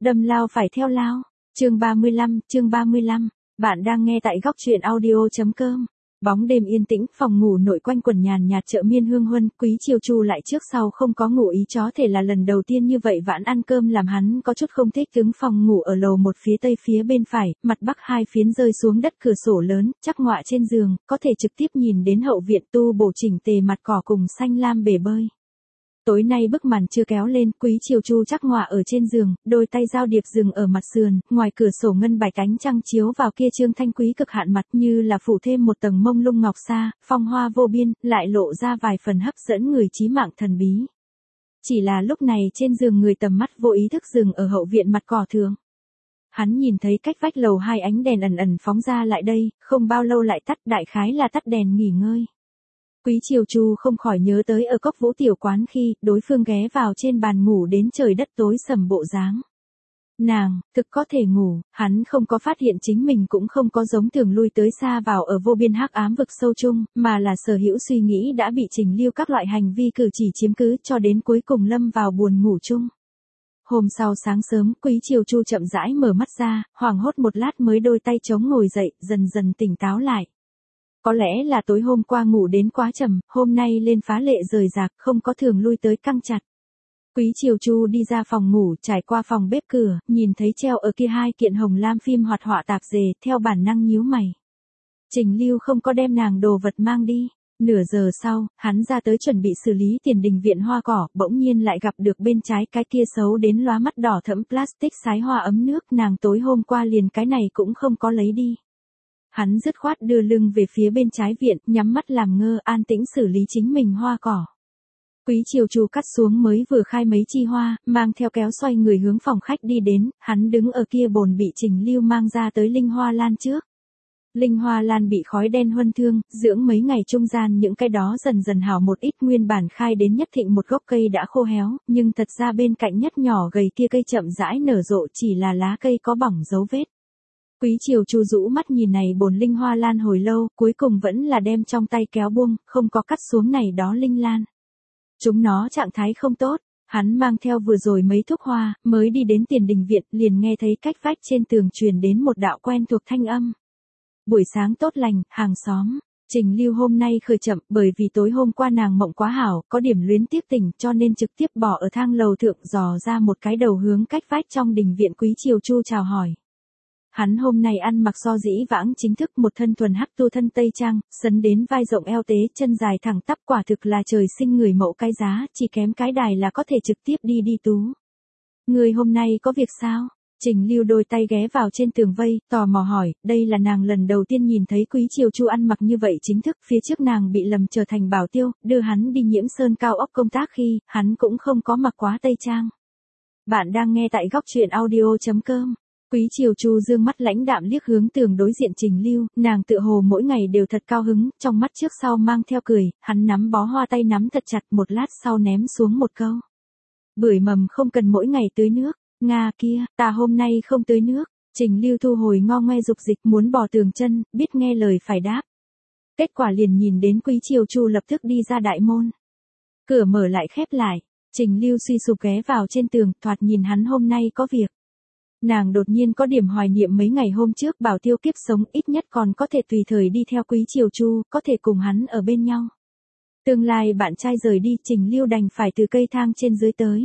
Đâm lao phải theo lao. Chương 35. Bạn đang nghe tại góc truyện audio.com. Bóng đêm yên tĩnh, phòng ngủ nội quanh quần nhàn nhạt chợ miên hương huân, Quý Chiêu Chu lại trước sau không có ngủ ý, chó thể là lần đầu tiên như vậy vãn ăn cơm làm hắn có chút không thích ứng. Phòng ngủ ở lầu một phía tây phía bên phải, mặt bắc hai phiến rơi xuống đất, cửa sổ lớn, chắc ngọa trên giường, có thể trực tiếp nhìn đến hậu viện tu bổ chỉnh tề mặt cỏ cùng xanh lam bể bơi. Tối nay bức màn chưa kéo lên, Quý Chiêu Chu chắc ngọa ở trên giường, đôi tay giao điệp dừng ở mặt sườn, ngoài cửa sổ ngân bạch ánh trăng chiếu vào kia trương thanh quý cực hạn mặt, như là phủ thêm một tầng mông lung ngọc sa, phong hoa vô biên, lại lộ ra vài phần hấp dẫn người chí mạng thần bí. Chỉ là lúc này trên giường người tầm mắt vô ý thức dừng ở hậu viện mặt cỏ thường. Hắn nhìn thấy cách vách lầu hai ánh đèn ẩn ẩn phóng ra lại đây, không bao lâu lại tắt, đại khái là tắt đèn nghỉ ngơi. Quý Chiêu Chu không khỏi nhớ tới ở Cốc Vũ tiểu quán khi đối phương ghé vào trên bàn ngủ đến trời đất tối sầm bộ dáng. Nàng, thực có thể ngủ, hắn không có phát hiện chính mình cũng không có giống thường lui tới xa vào ở vô biên hắc ám vực sâu chung, mà là sở hữu suy nghĩ đã bị Trình Lưu các loại hành vi cử chỉ chiếm cứ cho đến cuối cùng lâm vào buồn ngủ chung. Hôm sau sáng sớm, Quý Chiêu Chu chậm rãi mở mắt ra, hoảng hốt một lát mới đôi tay chống ngồi dậy, dần dần tỉnh táo lại. Có lẽ là tối hôm qua ngủ đến quá trầm, hôm nay lên phá lệ rời rạc, không có thường lui tới căng chặt. Quý Chiêu Chu đi ra phòng ngủ, trải qua phòng bếp cửa, nhìn thấy treo ở kia hai kiện hồng lam phim hoạt họa tạp dề, theo bản năng nhíu mày. Trình Lưu không có đem nàng đồ vật mang đi. Nửa giờ sau, hắn ra tới chuẩn bị xử lý tiền đình viện hoa cỏ, bỗng nhiên lại gặp được bên trái cái kia xấu đến lóa mắt đỏ thẫm plastic sái hoa ấm nước, nàng tối hôm qua liền cái này cũng không có lấy đi. Hắn dứt khoát đưa lưng về phía bên trái viện, nhắm mắt làm ngơ, an tĩnh xử lý chính mình hoa cỏ. Quý Chiêu Chu cắt xuống mới vừa khai mấy chi hoa, mang theo kéo xoay người hướng phòng khách đi đến, hắn đứng ở kia bồn bị Trình Lưu mang ra tới linh hoa lan trước. Linh hoa lan bị khói đen huân thương, dưỡng mấy ngày trung gian những cái đó dần dần hảo một ít, nguyên bản khai đến nhất thịnh một gốc cây đã khô héo, nhưng thật ra bên cạnh nhất nhỏ gầy kia cây chậm rãi nở rộ, chỉ là lá cây có bỏng dấu vết. Quý Chiêu Chu rũ mắt nhìn này bồn linh hoa lan hồi lâu, cuối cùng vẫn là đem trong tay kéo buông, không có cắt xuống này đó linh lan. Chúng nó trạng thái không tốt, hắn mang theo vừa rồi mấy thuốc hoa, mới đi đến tiền đình viện, liền nghe thấy cách vách trên tường truyền đến một đạo quen thuộc thanh âm. Buổi sáng tốt lành, hàng xóm. Trình Lưu hôm nay khởi chậm, bởi vì tối hôm qua nàng mộng quá hảo, có điểm luyến tiếc tỉnh, cho nên trực tiếp bỏ ở thang lầu thượng, dò ra một cái đầu hướng cách vách trong đình viện. Quý Chiêu Chu chào hỏi. Hắn hôm nay ăn mặc so dĩ vãng chính thức, một thân thuần hắc tu thân tây trang, sấn đến vai rộng eo tế, chân dài thẳng tắp, quả thực là trời sinh người mẫu cái giá, chỉ kém cái đài là có thể trực tiếp đi tú. Người hôm nay có việc sao? Trình Lưu đôi tay ghé vào trên tường vây, tò mò hỏi, đây là nàng lần đầu tiên nhìn thấy Quý Chiêu Chu ăn mặc như vậy chính thức, phía trước nàng bị lầm trở thành bảo tiêu, đưa hắn đi Nhiễm Sơn cao ốc công tác khi, hắn cũng không có mặc quá tây trang. Bạn đang nghe tại góc truyện audio.com. Quý Chiêu Chu dương mắt lãnh đạm liếc hướng tường đối diện Trình Lưu, nàng tựa hồ mỗi ngày đều thật cao hứng, trong mắt trước sau mang theo cười, hắn nắm bó hoa tay nắm thật chặt, một lát sau ném xuống một câu. Bưởi mầm không cần mỗi ngày tưới nước, Nga kia, ta hôm nay không tưới nước. Trình Lưu thu hồi ngo ngoe dục dịch muốn bỏ tường chân, biết nghe lời phải đáp. Kết quả liền nhìn đến Quý Chiêu Chu lập tức đi ra đại môn. Cửa mở lại khép lại, Trình Lưu suy sụp ghé vào trên tường, thoạt nhìn hắn hôm nay có việc. Nàng đột nhiên có điểm hoài niệm mấy ngày hôm trước bảo tiêu kiếp sống, ít nhất còn có thể tùy thời đi theo Quý Chiêu Chu, có thể cùng hắn ở bên nhau. Tương lai bạn trai rời đi, Trình Lưu đành phải từ cây thang trên dưới tới.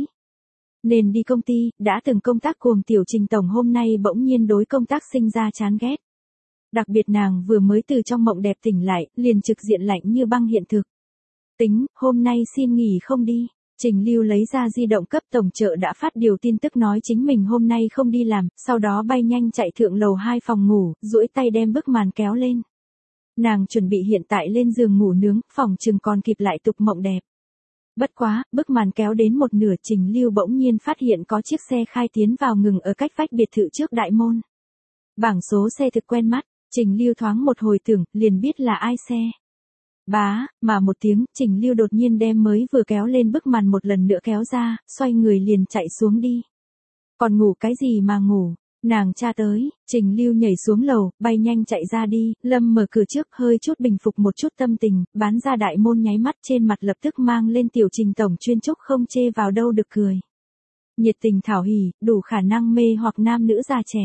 Nên đi công ty, đã từng công tác cuồng tiểu Trình tổng hôm nay bỗng nhiên đối công tác sinh ra chán ghét. Đặc biệt nàng vừa mới từ trong mộng đẹp tỉnh lại, liền trực diện lạnh như băng hiện thực. Tính, hôm nay xin nghỉ không đi. Trình Lưu lấy ra di động cấp tổng trợ đã phát điều tin tức nói chính mình hôm nay không đi làm, sau đó bay nhanh chạy thượng lầu 2 phòng ngủ, duỗi tay đem bức màn kéo lên. Nàng chuẩn bị hiện tại lên giường ngủ nướng, phòng chừng còn kịp lại tục mộng đẹp. Bất quá, bức màn kéo đến một nửa, Trình Lưu bỗng nhiên phát hiện có chiếc xe khai tiến vào ngừng ở cách vách biệt thự trước đại môn. Bảng số xe thực quen mắt, Trình Lưu thoáng một hồi tưởng, liền biết là ai xe. Bá, mà một tiếng, Trình Lưu đột nhiên đem mới vừa kéo lên bức màn một lần nữa kéo ra, xoay người liền chạy xuống đi. Còn ngủ cái gì mà ngủ, nàng cha tới, Trình Lưu nhảy xuống lầu, bay nhanh chạy ra đi, Lâm mở cửa trước, hơi chút bình phục một chút tâm tình, bán ra đại môn nháy mắt trên mặt lập tức mang lên tiểu Trình tổng chuyên chúc không chê vào đâu được cười. nhiệt tình thảo hỉ, đủ khả năng mê hoặc nam nữ già trẻ.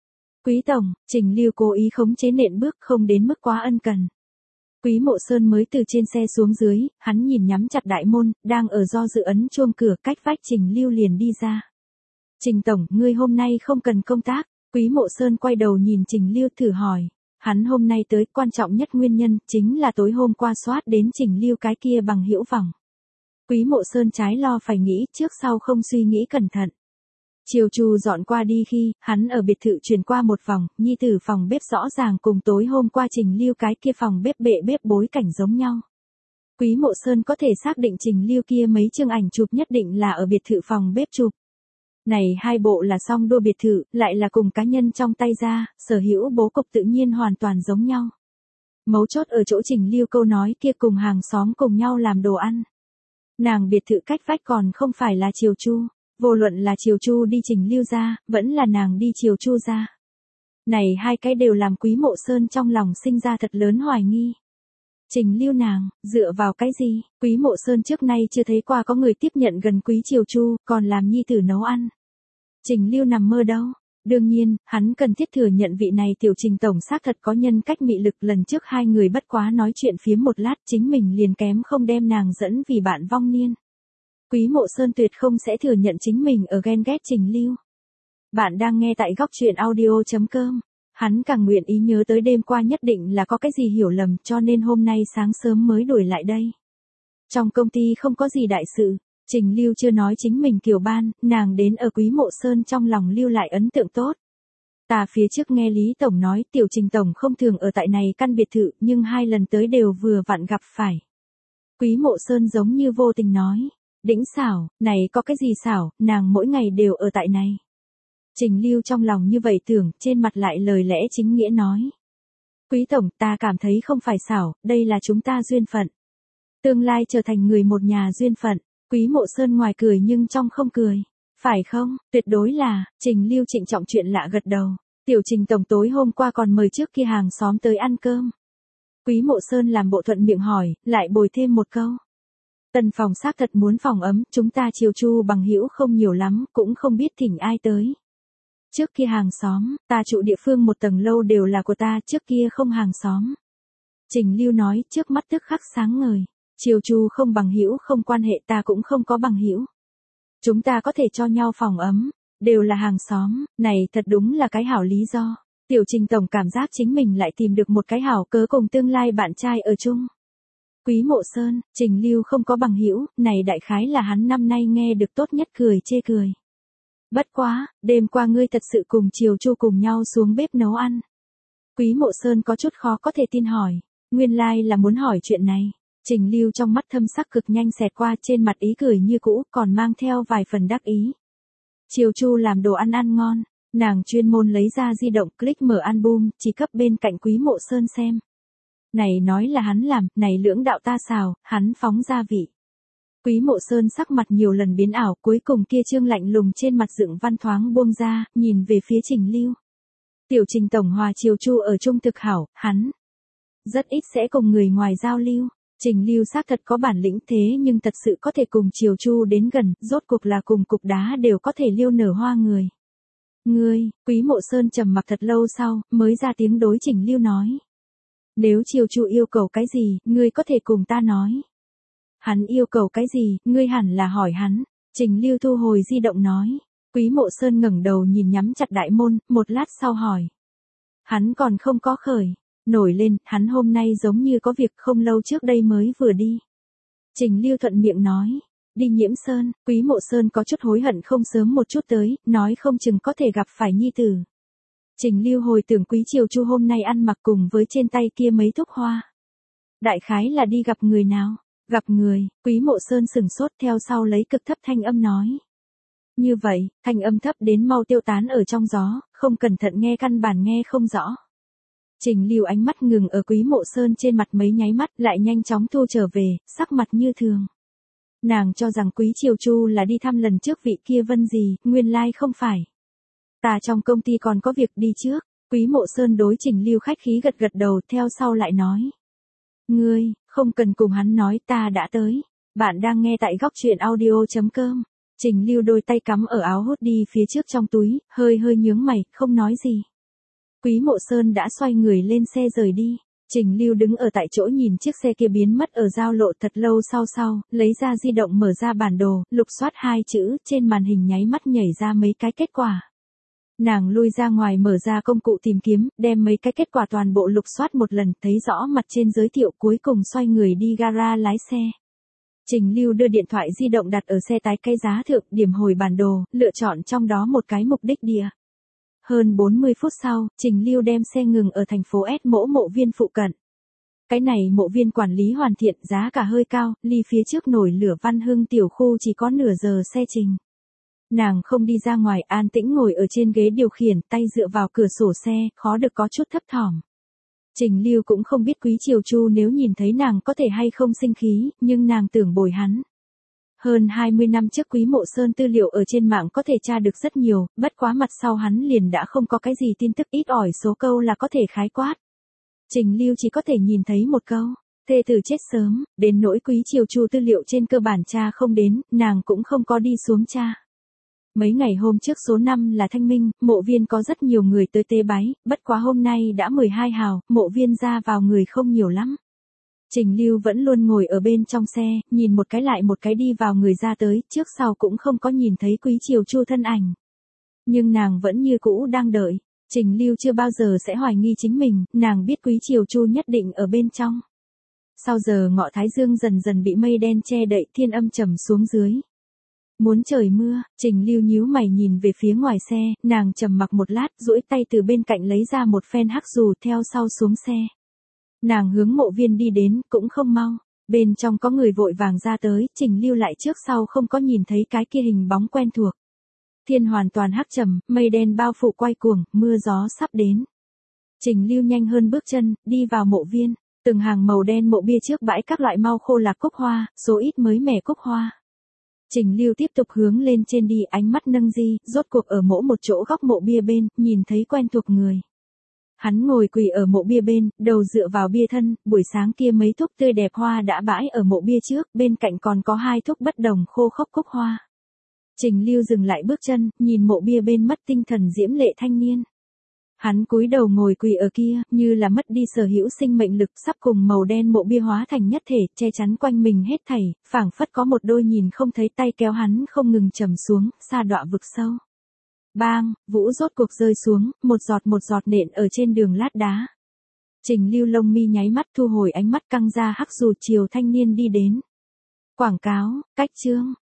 Quý tổng, Trình Lưu cố ý khống chế nện bước không đến mức quá ân cần. Quý Mộ Sơn mới từ trên xe xuống dưới, hắn nhìn nhắm chặt đại môn, đang ở do dự ấn chuông cửa cách vách Trình Lưu liền đi ra. Trình tổng, ngươi hôm nay không cần công tác. Quý Mộ Sơn quay đầu nhìn Trình Lưu thử hỏi. Hắn hôm nay tới quan trọng nhất nguyên nhân chính là tối hôm qua soát đến Trình Lưu cái kia bằng hữu vọng. Quý Mộ Sơn trái lo phải nghĩ trước sau không suy nghĩ cẩn thận. Chiều Chu dọn qua đi khi hắn ở biệt thự chuyển qua một vòng, nhi tử phòng bếp rõ ràng cùng tối hôm qua Trình Lưu cái kia phòng bếp bệ bếp bối cảnh giống nhau. Quý Mộ Sơn có thể xác định Trình Lưu kia mấy chương ảnh chụp nhất định là ở biệt thự phòng bếp chụp. Này hai bộ là song đua biệt thự, lại là cùng cá nhân trong tay ra, sở hữu bố cục tự nhiên hoàn toàn giống nhau. Mấu chốt ở chỗ Trình Lưu câu nói kia cùng hàng xóm cùng nhau làm đồ ăn. Nàng biệt thự cách vách còn không phải là Chiều Chu, vô luận là Chiều Chu đi Trình Lưu ra, vẫn là nàng đi Chiều Chu ra. Này hai cái đều làm Quý Mộ Sơn trong lòng sinh ra thật lớn hoài nghi. Trình Lưu nàng, dựa vào cái gì? Quý Mộ Sơn trước nay chưa thấy qua có người tiếp nhận gần Quý Chiều Chu, còn làm nhi tử nấu ăn. Trình Lưu nằm mơ đâu? Đương nhiên, hắn cần thiết thừa nhận vị này tiểu Trình tổng xác thật có nhân cách mị lực, lần trước hai người bất quá nói chuyện phiếm một lát chính mình liền kém không đem nàng dẫn vì bạn vong niên. Quý Mộ Sơn tuyệt không sẽ thừa nhận chính mình ở ghen ghét Trình Lưu. Bạn đang nghe tại góc truyện audio.com. Hắn càng nguyện ý nhớ tới đêm qua nhất định là có cái gì hiểu lầm cho nên hôm nay sáng sớm mới đuổi lại đây. Trong công ty không có gì đại sự, Trình Lưu chưa nói chính mình kiểu ban, nàng đến ở Quý Mộ Sơn trong lòng lưu lại ấn tượng tốt. Ta phía trước nghe Lý Tổng nói tiểu Trình Tổng không thường ở tại này căn biệt thự nhưng hai lần tới đều vừa vặn gặp phải. Quý Mộ Sơn giống như vô tình nói, đĩnh xảo, này có cái gì xảo, nàng mỗi ngày đều ở tại này. Trình Lưu trong lòng như vậy tưởng, trên mặt lại lời lẽ chính nghĩa nói. Quý Tổng, ta cảm thấy không phải xảo, đây là chúng ta duyên phận. Tương lai trở thành người một nhà duyên phận. Quý Mộ Sơn ngoài cười nhưng trong không cười. Phải không? Tuyệt đối là. Trình Lưu trịnh trọng chuyện lạ gật đầu. Tiểu Trình Tổng tối hôm qua còn mời trước kia hàng xóm tới ăn cơm. Quý Mộ Sơn làm bộ thuận miệng hỏi, lại bồi thêm một câu. Tần phòng xác thật muốn phòng ấm, chúng ta Chiều Chu bằng hữu không nhiều lắm, cũng không biết thỉnh ai tới. Trước kia hàng xóm, ta trụ địa phương một tầng lâu đều là của ta, trước kia không hàng xóm. Trình Lưu nói, trước mắt tức khắc sáng ngời. Chiều Chu không bằng hữu không quan hệ, ta cũng không có bằng hữu. Chúng ta có thể cho nhau phòng ấm, đều là hàng xóm, này thật đúng là cái hảo lý do. Tiểu Trình Tổng cảm giác chính mình lại tìm được một cái hảo cớ cùng tương lai bạn trai ở chung. Quý Mộ Sơn, Trình Lưu không có bằng hữu, này đại khái là hắn năm nay nghe được tốt nhất cười chê cười. Bất quá, đêm qua ngươi thật sự cùng Chiều Chu cùng nhau xuống bếp nấu ăn. Quý Mộ Sơn có chút khó có thể tin hỏi, nguyên lai là muốn hỏi chuyện này. Trình Lưu trong mắt thâm sắc cực nhanh xẹt qua, trên mặt ý cười như cũ, còn mang theo vài phần đắc ý. Chiều Chu làm đồ ăn ăn ngon, nàng chuyên môn lấy ra di động click mở album, chỉ cấp bên cạnh Quý Mộ Sơn xem. Này nói là hắn làm, này lưỡng đạo ta xào, hắn phóng gia vị. Quý Mộ Sơn sắc mặt nhiều lần biến ảo, cuối cùng kia trương lạnh lùng trên mặt dựng văn thoáng buông ra, nhìn về phía Trình Lưu. Tiểu Trình Tổng hòa Chiều Chu ở chung thực hảo, hắn rất ít sẽ cùng người ngoài giao lưu. Trình Lưu xác thật có bản lĩnh thế nhưng thật sự có thể cùng Chiều Chu đến gần, rốt cuộc là cùng cục đá đều có thể liêu nở hoa người. Ngươi, Quý Mộ Sơn trầm mặc thật lâu sau, mới ra tiếng đối Trình Lưu nói. Nếu Chiều Chu yêu cầu cái gì, ngươi có thể cùng ta nói. Hắn yêu cầu cái gì, ngươi hẳn là hỏi hắn. Trình Lưu thu hồi di động nói. Quý Mộ Sơn ngẩng đầu nhìn nhắm chặt đại môn, một lát sau hỏi. Hắn còn không có khởi. Nổi lên, hắn hôm nay giống như có việc không lâu trước đây mới vừa đi. Trình Lưu thuận miệng nói. Đi Nhiễm Sơn, Quý Mộ Sơn có chút hối hận không sớm một chút tới, nói không chừng có thể gặp phải nhi tử. Trình Lưu hồi tưởng Quý Chiều Chu hôm nay ăn mặc cùng với trên tay kia mấy thuốc hoa. Đại khái là đi gặp người nào? Gặp người, Quý Mộ Sơn sừng sốt theo sau lấy cực thấp thanh âm nói. Như vậy, thanh âm thấp đến mau tiêu tán ở trong gió, không cẩn thận nghe căn bản nghe không rõ. Trình Lưu ánh mắt ngừng ở Quý Mộ Sơn trên mặt mấy nháy mắt lại nhanh chóng thu trở về, sắc mặt như thường. Nàng cho rằng Quý Chiều Chu là đi thăm lần trước vị kia Vân gì, nguyên lai không phải. Ta trong công ty còn có việc đi trước. Quý Mộ Sơn đối Trình Lưu khách khí gật gật đầu theo sau lại nói. Ngươi, không cần cùng hắn nói ta đã tới. Bạn đang nghe tại góc truyện audio.com. Trình Lưu đôi tay cắm ở áo hoodie phía trước trong túi, hơi hơi nhướng mày, không nói gì. Quý Mộ Sơn đã xoay người lên xe rời đi. Trình Lưu đứng ở tại chỗ nhìn chiếc xe kia biến mất ở giao lộ thật lâu sau, lấy ra di động mở ra bản đồ, lục soát hai chữ, trên màn hình nháy mắt nhảy ra mấy cái kết quả. Nàng lui ra ngoài mở ra công cụ tìm kiếm, đem mấy cái kết quả toàn bộ lục soát một lần, thấy rõ mặt trên giới thiệu cuối cùng xoay người đi gara lái xe. Trình Lưu đưa điện thoại di động đặt ở xe tái cây giá thượng, điểm hồi bản đồ, lựa chọn trong đó một cái mục đích địa. Hơn 40 phút sau, Trình Lưu đem xe ngừng ở thành phố S mộ viên phụ cận. Cái này mộ viên quản lý hoàn thiện, giá cả hơi cao, ly phía trước nổi lửa Văn Hưng tiểu khu chỉ có nửa giờ xe trình. Nàng không đi ra ngoài, an tĩnh ngồi ở trên ghế điều khiển, tay dựa vào cửa sổ xe, khó được có chút thấp thỏm. Trình Lưu cũng không biết Quý Triều Chu nếu nhìn thấy nàng có thể hay không sinh khí, nhưng nàng tưởng bồi hắn. Hơn 20 năm trước Quý Mộ Sơn tư liệu ở trên mạng có thể tra được rất nhiều, bất quá mặt sau hắn liền đã không có cái gì tin tức, ít ỏi số câu là có thể khái quát. Trình Lưu chỉ có thể nhìn thấy một câu, thê tử chết sớm, đến nỗi Quý Triều Chu tư liệu trên cơ bản tra không đến, nàng cũng không có đi xuống tra. Mấy ngày hôm trước số 5 là Thanh Minh, mộ viên có rất nhiều người tới tế bái, bất quá hôm nay đã 12 hào, mộ viên ra vào người không nhiều lắm. Trình Lưu vẫn luôn ngồi ở bên trong xe, nhìn một cái lại một cái đi vào người ra tới, trước sau cũng không có nhìn thấy Quý Triều Chu thân ảnh. Nhưng nàng vẫn như cũ đang đợi. Trình Lưu chưa bao giờ sẽ hoài nghi chính mình, nàng biết Quý Triều Chu nhất định ở bên trong. Sau giờ ngọ thái dương dần dần bị mây đen che đậy, thiên âm trầm xuống dưới. Muốn trời mưa, Trình Lưu nhíu mày nhìn về phía ngoài xe, nàng trầm mặc một lát, duỗi tay từ bên cạnh lấy ra một phen hắc dù theo sau xuống xe. Nàng hướng mộ viên đi đến, cũng không mau. Bên trong có người vội vàng ra tới, Trình Lưu lại trước sau không có nhìn thấy cái kia hình bóng quen thuộc. Thiên hoàn toàn hắc trầm, mây đen bao phủ quay cuồng, mưa gió sắp đến. Trình Lưu nhanh hơn bước chân, đi vào mộ viên, từng hàng màu đen mộ bia trước bãi các loại mau khô lạc cúc hoa, số ít mới mẻ cúc hoa. Trình Lưu tiếp tục hướng lên trên đi, ánh mắt nâng di, rốt cuộc ở mỗi một chỗ góc mộ bia bên, nhìn thấy quen thuộc người. Hắn ngồi quỳ ở mộ bia bên, đầu dựa vào bia thân, buổi sáng kia mấy thúc tươi đẹp hoa đã bãi ở mộ bia trước, bên cạnh còn có hai thúc bất đồng khô khốc cúc hoa. Trình Lưu dừng lại bước chân, nhìn mộ bia bên mất tinh thần diễm lệ thanh niên. Hắn cúi đầu ngồi quỳ ở kia, như là mất đi sở hữu sinh mệnh lực, sắp cùng màu đen mộ bia hóa thành nhất thể, che chắn quanh mình hết thảy, phảng phất có một đôi nhìn không thấy tay kéo hắn không ngừng trầm xuống, sa đọa vực sâu. Bang, vũ rốt cuộc rơi xuống, một giọt nện ở trên đường lát đá. Trình Lưu lông mi nháy mắt thu hồi ánh mắt căng ra hắc dù chiều thanh niên đi đến. Quảng cáo, cách chương.